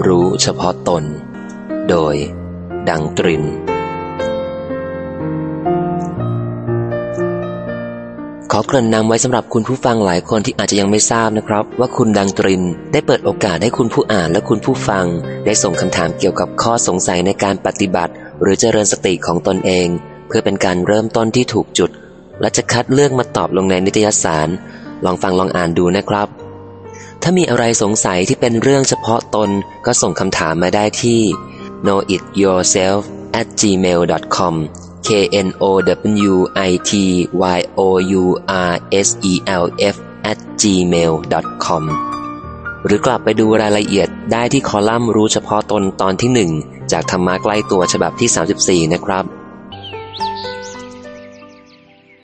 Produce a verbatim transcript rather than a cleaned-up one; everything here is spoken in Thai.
รู้เฉพาะตนโดยดังตรินขอเกริ่นนำไว้สำหรับคุณผู้ฟังหลายคนที่อาจจะยังไม่ทราบนะครับว่าคุณดังตรินได้เปิดโอกาสให้คุณผู้อ่านและคุณผู้ฟังได้ส่งคำถามเกี่ยวกับข้อสงสัยในการปฏิบัติหรือเจริญสติของตนเองเพื่อเป็นการเริ่มต้นที่ถูกจุดและจะคัดเลือกมาตอบลงในนิตยสารลองฟังลองอ่านดูนะครับถ้ามีอะไรสงสัยที่เป็นเรื่องเฉพาะตนก็ส่งคำถามมาได้ที่ know it yourself at gmail dot com k n o w i t y o u r s e l f at gmail dot com หรือกลับไปดูรายละเอียดได้ที่คอลัมน์รู้เฉพาะตนตอนที่หนึ่งจากธรรมะใกล้ตัวฉบับที่สามสิบสี่นะครับ